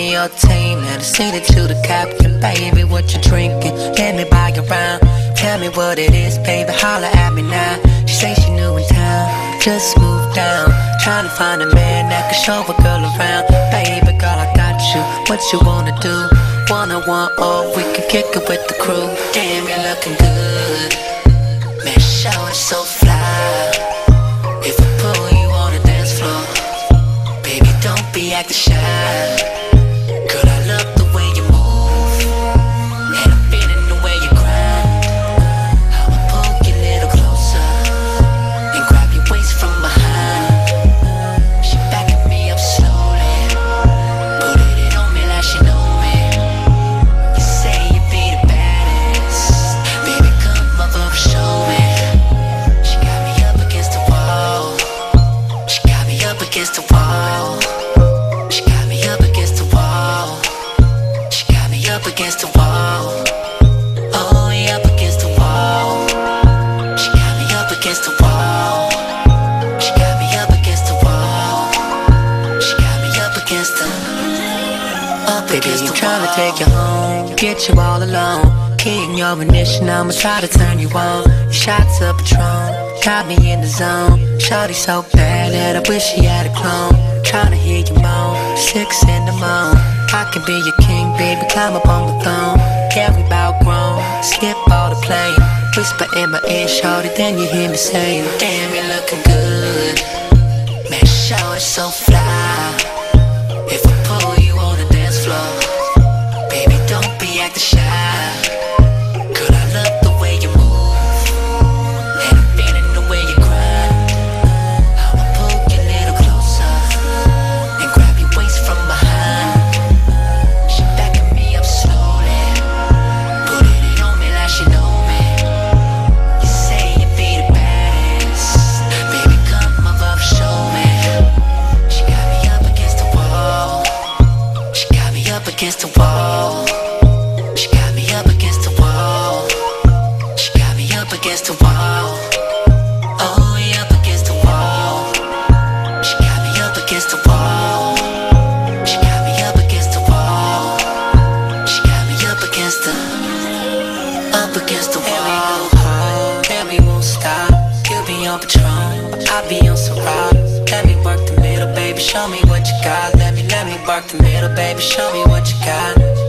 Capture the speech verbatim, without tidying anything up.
me your team and I send it to the captain. Baby, what you drinking? Let me buy you round. Tell me what it is, baby, holla at me now. She say she new in town, just moved down. Trying to find a man that can show a girl around. Baby girl, I got you, what you wanna do? One-on-one or we can kick it with the crew. Damn, you're looking good, man, show it so fly. If I pull you on the dance floor, baby, don't be acting shy. Girl, I love the way you move, and I'm feeling the way you grind. I'ma pull you a little closer and grab your waist from behind. She backing me up slowly, putting it on me like she know me. You say you be the baddest, baby, come over, show me. She got me up against the wall, she got me up against the wall. She got me up against the wall, she got me up against the wall. Oh, we up against the wall. She got me up against the wall, she got me up against the wall. She got me up against the up Baby, against the wall. Trying to take you home, get you all alone. King your ignition, I'ma try to turn you on. Shots of Patron, got me in the zone. Shawty so bad that I wish she had a clone. Tryna hear you moan, six in the morning. I can be your king, baby, climb up on the throne. Yeah, we bout grown, skip all the playing. Whisper in my ear, shorty, then you hear me saying, damn, you're looking good, man, show it so fly. If I pull you on the dance floor, baby, don't be acting shy. Girl, I love the way you move, and I'm feeling the way you grind. I'ma pull you a little closer and grab your waist from behind. She backing me up slowly, putting it on me like she know me. You say you be the baddest, baby, come over, show me. She got me up against the wall, she got me up against the wall. She got me up against the wall, she got me up against the wall. Oh, we up against the wall. She got me up against the wall, she got me up against the wall. She got me up against the up against the wall. And we won't stop, you be on Patron, I be on Ciroc. Let me work the middle, baby, show me what you got. Let me, let me work the middle, baby, show me what you got.